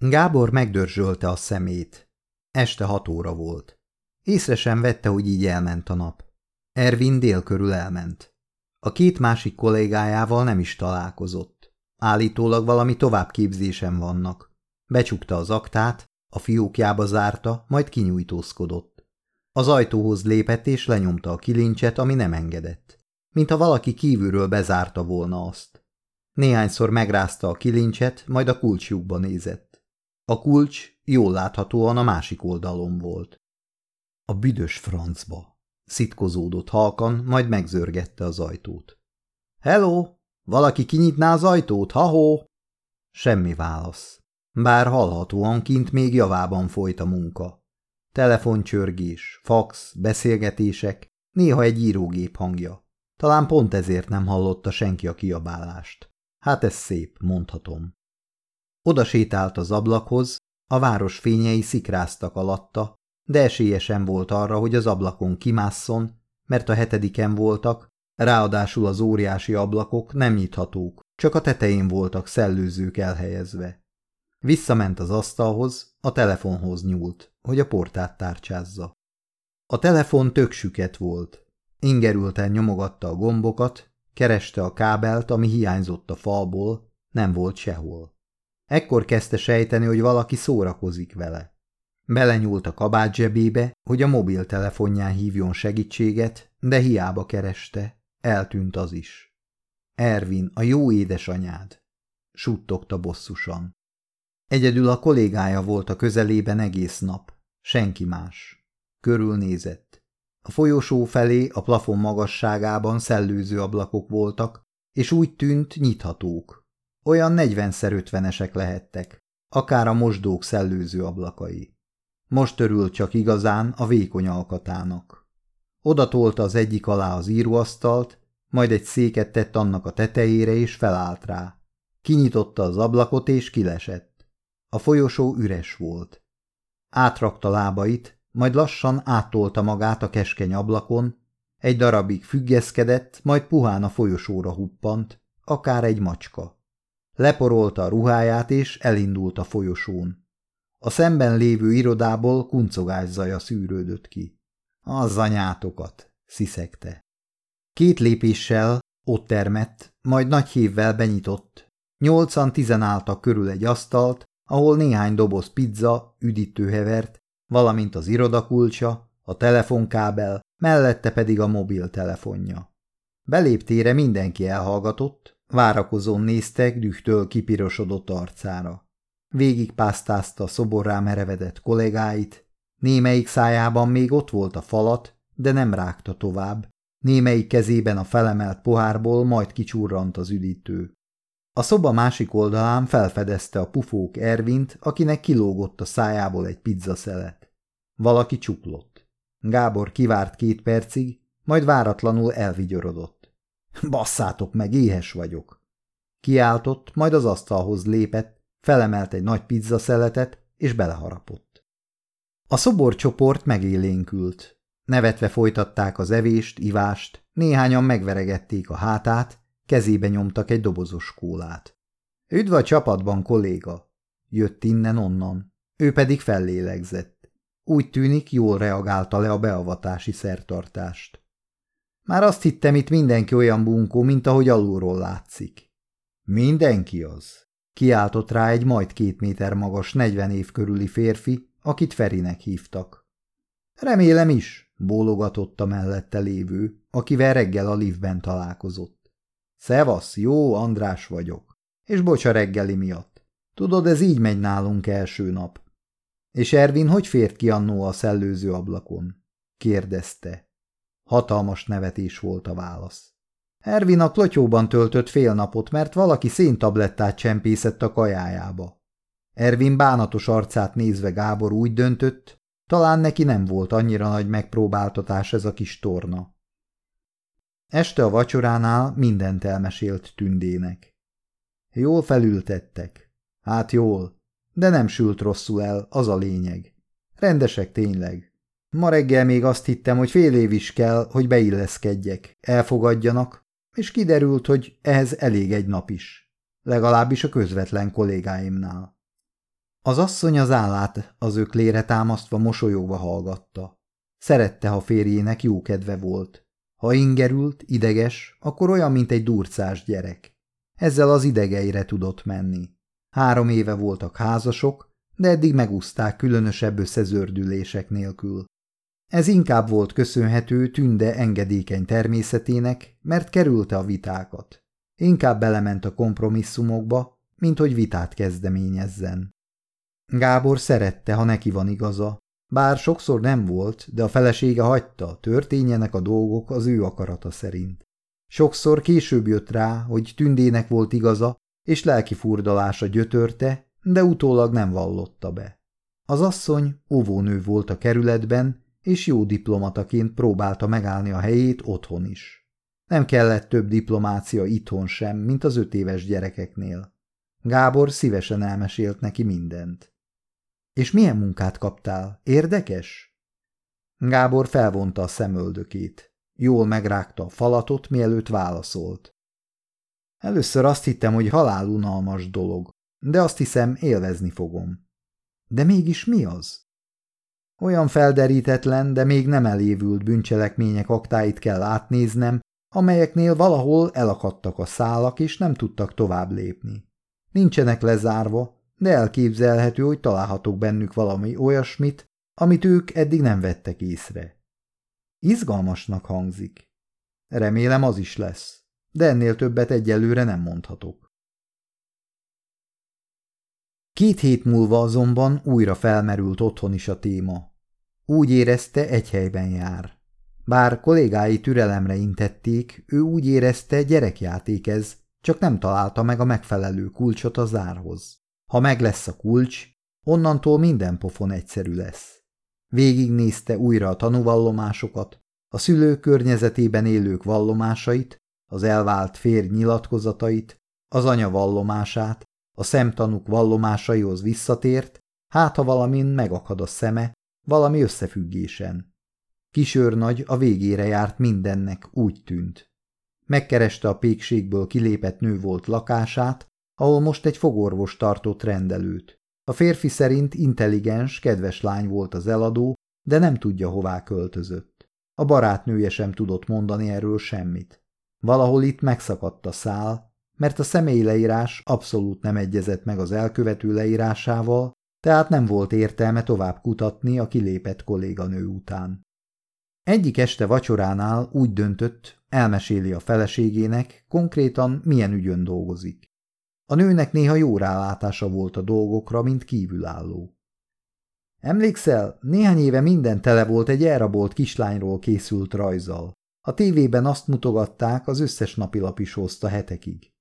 Gábor megdörzsölte a szemét. Este 6 óra volt. Észre sem vette, hogy így elment a nap. Ervin dél körül elment. A két másik kollégájával nem is találkozott. Állítólag valami továbbképzésen vannak. Becsukta az aktát, a fiókjába zárta, majd kinyújtózkodott. Az ajtóhoz lépett és lenyomta a kilincset, ami nem engedett. Mintha valaki kívülről bezárta volna azt. Néhányszor megrázta a kilincset, majd a kulcslyukba nézett. A kulcs jól láthatóan a másik oldalon volt. A büdös francba! Szitkozódott halkan, majd megzörgette az ajtót. Hello! Valaki kinyitná az ajtót, ha-hó! Semmi válasz. Bár hallhatóan kint még javában folyt a munka. Telefoncsörgés, fax, beszélgetések, néha egy írógép hangja. Talán pont ezért nem hallotta senki a kiabálást. Hát ez szép, mondhatom. Oda sétált az ablakhoz, a város fényei szikráztak alatta, de esélye sem volt arra, hogy az ablakon kimásszon, mert a 7-en voltak, ráadásul az óriási ablakok nem nyithatók, csak a tetején voltak szellőzők elhelyezve. Visszament az asztalhoz, a telefonhoz nyúlt, hogy a portát tárcsázza. A telefon tök süket volt. Ingerülten nyomogatta a gombokat, kereste a kábelt, ami hiányzott a falból, nem volt sehol. Ekkor kezdte sejteni, hogy valaki szórakozik vele. Belenyúlt a kabát zsebébe, hogy a mobiltelefonján hívjon segítséget, de hiába kereste, eltűnt az is. Ervin, a jó édesanyád, suttogta bosszusan. Egyedül a kollégája volt a közelében egész nap, senki más. Körülnézett. A folyosó felé a plafon magasságában szellőző ablakok voltak, és úgy tűnt nyithatók. Olyan 40x50-esek lehettek, akár a mosdók szellőző ablakai. Most örült csak igazán a vékony alkatának. Oda tolta az egyik alá az íróasztalt, majd egy széket tett annak a tetejére és felállt rá. Kinyitotta az ablakot és kilesett. A folyosó üres volt. Átrakta lábait, majd lassan áttolta magát a keskeny ablakon, egy darabig függeszkedett, majd puhán a folyosóra huppant, akár egy macska. Leporolta a ruháját és elindult a folyosón. A szemben lévő irodából kuncogás zaja szűrődött ki. Az anyátokat, sziszegte. 2 lépéssel ott termett, majd nagy hévvel benyitott. 8-10 álltak körül egy asztalt, ahol néhány doboz pizza, üdítő hevert, valamint az irodakulcsa, a telefonkábel, mellette pedig a mobiltelefonja. Beléptére mindenki elhallgatott, várakozón néztek dühtől kipirosodott arcára. Végigpásztázta a szoborrá merevedett kollégáit, némelyik szájában még ott volt a falat, de nem rágta tovább, némelyik kezében a felemelt pohárból majd kicsurrant az üdítő. A szoba másik oldalán felfedezte a pufók Ervint, akinek kilógott a szájából egy pizzaszelet. Valaki csuklott. Gábor kivárt 2 percig, majd váratlanul elvigyorodott. Basszátok meg, éhes vagyok. Kiáltott, majd az asztalhoz lépett, felemelt egy nagy pizzaszeletet, és beleharapott. A szoborcsoport megélénkült. Nevetve folytatták az evést, ivást, néhányan megveregették a hátát, kezébe nyomtak egy dobozos kólát. Üdv a csapatban, kolléga! Jött innen-onnan. Ő pedig fellélegzett. Úgy tűnik, jól reagálta le a beavatási szertartást. Már azt hittem, itt mindenki olyan bunkó, mint ahogy alulról látszik. Mindenki az? Kiáltott rá egy majd 2 méter magas, 40 év körüli férfi, akit Ferinek hívtak. Remélem is, bólogatott a mellette lévő, akivel reggel a liftben találkozott. Szevasz, jó, András vagyok. És bocs a reggeli miatt. Tudod, ez így megy nálunk első nap. És Ervin hogy fért ki annó a szellőző ablakon? Kérdezte. Hatalmas nevetés volt a válasz. Ervin a klotyóban töltött fél napot, mert valaki széntablettát csempészett a kajájába. Ervin bánatos arcát nézve Gábor úgy döntött, talán neki nem volt annyira nagy megpróbáltatás ez a kis torna. Este a vacsoránál mindent elmesélt Tündének. Jól felültettek. Hát jól, de nem sült rosszul el, az a lényeg. Rendesek tényleg. Ma reggel még azt hittem, hogy fél év is kell, hogy beilleszkedjek, elfogadjanak, és kiderült, hogy ehhez elég egy nap is. Legalábbis a közvetlen kollégáimnál. Az asszony az állát az öklére támasztva mosolyogva hallgatta. Szerette, ha férjének jó kedve volt. Ha ingerült, ideges, akkor olyan, mint egy durcás gyerek. Ezzel az idegeire tudott menni. 3 éve voltak házasok, de eddig megúszták különösebb összezördülések nélkül. Ez inkább volt köszönhető Tünde engedékeny természetének, mert kerülte a vitákat. Inkább belement a kompromisszumokba, mint hogy vitát kezdeményezzen. Gábor szerette, ha neki van igaza, bár sokszor nem volt, de a felesége hagyta, történjenek a dolgok az ő akarata szerint. Sokszor később jött rá, hogy Tündének volt igaza, és lelki furdalása gyötörte, de utólag nem vallotta be. Az asszony óvónő volt a kerületben, és jó diplomataként próbálta megállni a helyét otthon is. Nem kellett több diplomácia itthon sem, mint az 5 éves gyerekeknél. Gábor szívesen elmesélt neki mindent. És milyen munkát kaptál? Érdekes? Gábor felvonta a szemöldökét. Jól megrágta a falatot, mielőtt válaszolt. Először azt hittem, hogy halálunalmas dolog, de azt hiszem, élvezni fogom. De mégis mi az? Olyan felderítetlen, de még nem elévült bűncselekmények aktáit kell átnéznem, amelyeknél valahol elakadtak a szálak, és nem tudtak tovább lépni. Nincsenek lezárva, de elképzelhető, hogy találhatok bennük valami olyasmit, amit ők eddig nem vettek észre. Izgalmasnak hangzik. Remélem, az is lesz, de ennél többet egyelőre nem mondhatok. 2 hét múlva azonban újra felmerült otthon is a téma. Úgy érezte, egy helyben jár. Bár kollégái türelemre intették, ő úgy érezte, gyerekjáték ez, csak nem találta meg a megfelelő kulcsot a zárhoz. Ha meg lesz a kulcs, onnantól minden pofon egyszerű lesz. Végignézte újra a tanúvallomásokat, a szülők környezetében élők vallomásait, az elvált férj nyilatkozatait, az anya vallomását, a szemtanúk vallomásaihoz visszatért, hát ha valamin megakad a szeme, valami összefüggésen. Kisőrnagy a végére járt mindennek, úgy tűnt. Megkereste a pékségből kilépett nő volt lakását, ahol most egy fogorvos tartott rendelőt. A férfi szerint intelligens, kedves lány volt az eladó, de nem tudja, hová költözött. A barátnője sem tudott mondani erről semmit. Valahol itt megszakadt a szál, mert a személyi leírás abszolút nem egyezett meg az elkövető leírásával, tehát nem volt értelme tovább kutatni a kilépett kolléganő után. Egyik este vacsoránál úgy döntött, elmeséli a feleségének, konkrétan milyen ügyön dolgozik. A nőnek néha jó rálátása volt a dolgokra, mint kívülálló. Emlékszel, néhány éve minden tele volt egy elrabolt kislányról készült rajzzal. A tévében azt mutogatták, az összes napilap is hozta hetekig.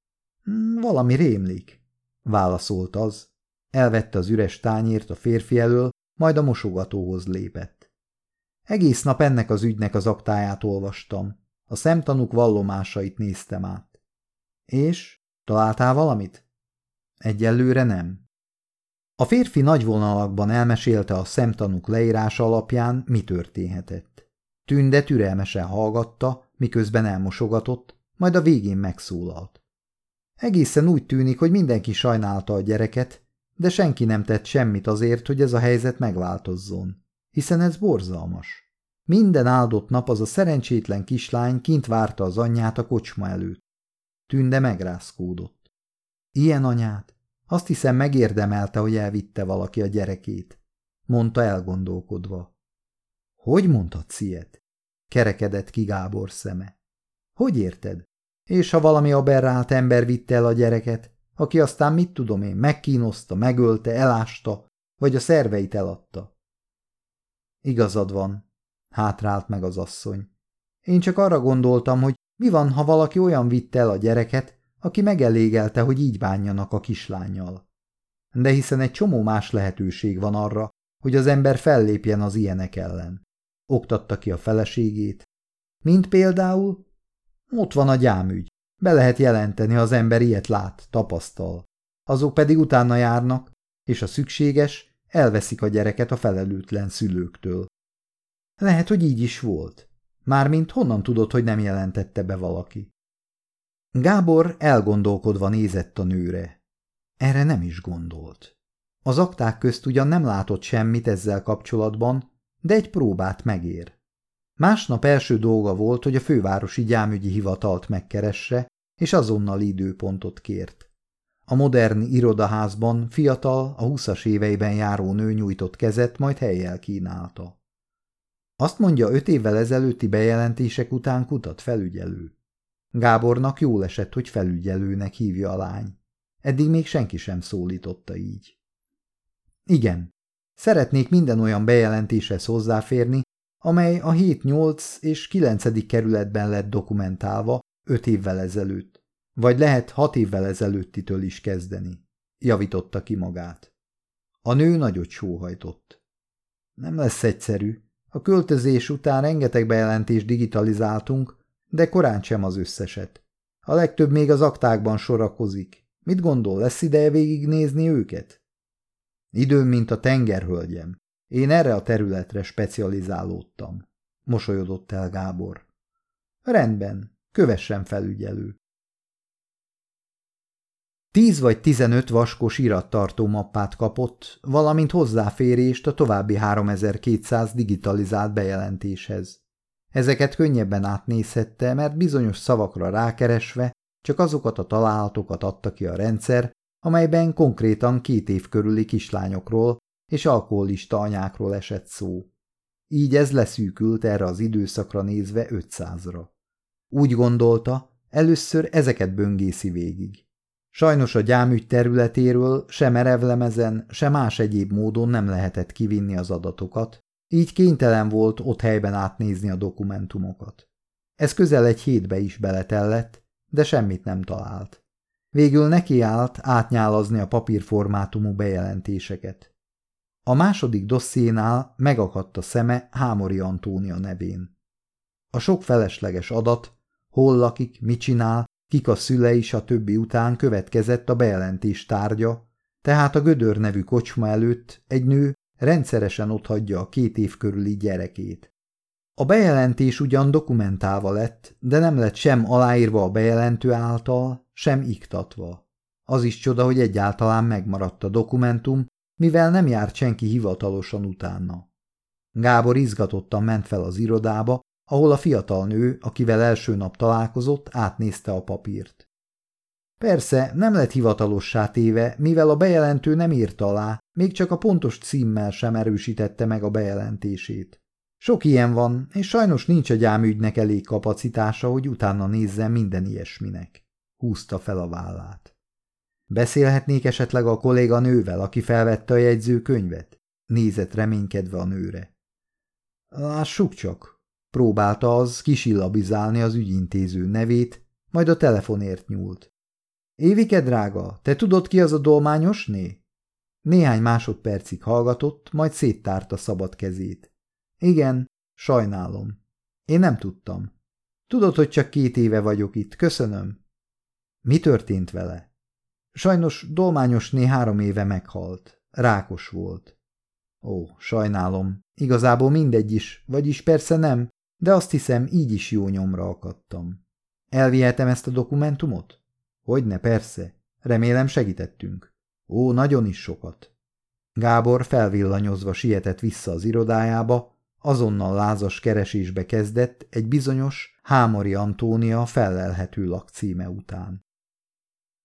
Valami rémlik, válaszolt az. Elvette az üres tányért a férfi elől, majd a mosogatóhoz lépett. Egész nap ennek az ügynek az aktáját olvastam. A szemtanúk vallomásait néztem át. És? Találtál valamit? Egyelőre nem. A férfi nagy vonalakban elmesélte a szemtanúk leírása alapján, mi történhetett. Tünde türelmesen hallgatta, miközben elmosogatott, majd a végén megszólalt. Egészen úgy tűnik, hogy mindenki sajnálta a gyereket, de senki nem tett semmit azért, hogy ez a helyzet megváltozzon, hiszen ez borzalmas. Minden áldott nap az a szerencsétlen kislány kint várta az anyját a kocsma előtt. Tünde megrázkódott. Ilyen anyát? Azt hiszem megérdemelte, hogy elvitte valaki a gyerekét, mondta elgondolkodva. Hogy mondhatsz ilyet? Kerekedett ki Gábor szeme. Hogy érted? És ha valami aberrált ember vitte el a gyereket, aki aztán mit tudom én, megkínozta, megölte, elásta, vagy a szerveit eladta? Igazad van, hátrált meg az asszony. Én csak arra gondoltam, hogy mi van, ha valaki olyan vitte el a gyereket, aki megelégelte, hogy így bánjanak a kislánnyal. De hiszen egy csomó más lehetőség van arra, hogy az ember fellépjen az ilyenek ellen. Oktatta ki a feleségét. Mint például? Ott van a gyámügy. Be lehet jelenteni, ha az ember ilyet lát, tapasztal. Azok pedig utána járnak, és ha szükséges, elveszik a gyereket a felelőtlen szülőktől. Lehet, hogy így is volt. Mármint honnan tudod, hogy nem jelentette be valaki? Gábor elgondolkodva nézett a nőre. Erre nem is gondolt. Az akták közt ugyan nem látott semmit ezzel kapcsolatban, de egy próbát megér. Másnap első dolga volt, hogy a fővárosi gyámügyi hivatalt megkeresse, és azonnal időpontot kért. A modern irodaházban fiatal, a 20-as éveiben járó nő nyújtott kezet, majd helyjel kínálta. Azt mondja, 5 évvel ezelőtti bejelentések után kutat felügyelő. Gábornak jól esett, hogy felügyelőnek hívja a lány. Eddig még senki sem szólította így. Igen, szeretnék minden olyan bejelentéshez hozzáférni, amely a 7, 8 és 9. kerületben lett dokumentálva 5 évvel ezelőtt, vagy lehet 6 évvel ezelőttitől is kezdeni, javította ki magát. A nő nagyot sóhajtott. Nem lesz egyszerű. A költözés után rengeteg bejelentést digitalizáltunk, de korán sem az összeset. A legtöbb még az aktákban sorakozik. Mit gondol, lesz ideje végignézni őket? Időm, mint a tenger, hölgyem. Én erre a területre specializálódtam. Mosolyodott el Gábor. Rendben, kövessen felügyelő. 10 vagy 15 vaskos irattartó mappát kapott, valamint hozzáférést a további 3200 digitalizált bejelentéshez. Ezeket könnyebben átnézhette, mert bizonyos szavakra rákeresve csak azokat a találatokat adta ki a rendszer, amelyben konkrétan 2 év körüli kislányokról és alkoholista anyákról esett szó. Így ez leszűkült erre az időszakra nézve 500-ra. Úgy gondolta, először ezeket böngészi végig. Sajnos a gyámügy területéről se merevlemezen, se más egyéb módon nem lehetett kivinni az adatokat, így kénytelen volt ott helyben átnézni a dokumentumokat. Ez közel egy hétbe is beletellett, de semmit nem talált. Végül nekiállt átnyálazni a papírformátumú bejelentéseket. A második dossziénál megakadt a szeme Hámori Antónia nevén. A sok felesleges adat, hol lakik, mit csinál, kik a szülei, stb. Után következett a bejelentés tárgya, tehát a Gödör nevű kocsma előtt egy nő rendszeresen otthagyja a 2 év körüli gyerekét. A bejelentés ugyan dokumentálva lett, de nem lett sem aláírva a bejelentő által, sem iktatva. Az is csoda, hogy egyáltalán megmaradt a dokumentum, mivel nem járt senki hivatalosan utána. Gábor izgatottan ment fel az irodába, ahol a fiatal nő, akivel első nap találkozott, átnézte a papírt. Persze nem lett hivatalossá téve, mivel a bejelentő nem írta alá, még csak a pontos címmel sem erősítette meg a bejelentését. Sok ilyen van, és sajnos nincs a gyámügynek elég kapacitása, hogy utána nézzen minden ilyesminek. Húzta fel a vállát. Beszélhetnék esetleg a kolléganővel, aki felvette a jegyzőkönyvet? Nézett reménykedve a nőre. Lássuk csak. Próbálta az kisillabizálni az ügyintéző nevét, majd a telefonért nyúlt. Évike drága, te tudod, ki az a dolmányosné? Néhány másodpercig hallgatott, majd széttárta szabad kezét. Igen, sajnálom. Én nem tudtam. Tudod, hogy csak 2 éve vagyok itt, köszönöm. Mi történt vele? Sajnos dolmányosné 3 éve meghalt. Rákos volt. Ó, sajnálom. Igazából mindegy is, vagyis persze nem, de azt hiszem, így is jó nyomra akadtam. Elvihetem ezt a dokumentumot? Hogyne, persze. Remélem segítettünk. Ó, nagyon is sokat. Gábor felvillanyozva sietett vissza az irodájába, azonnal lázas keresésbe kezdett egy bizonyos Hámori Antónia fellelhető lakcíme után.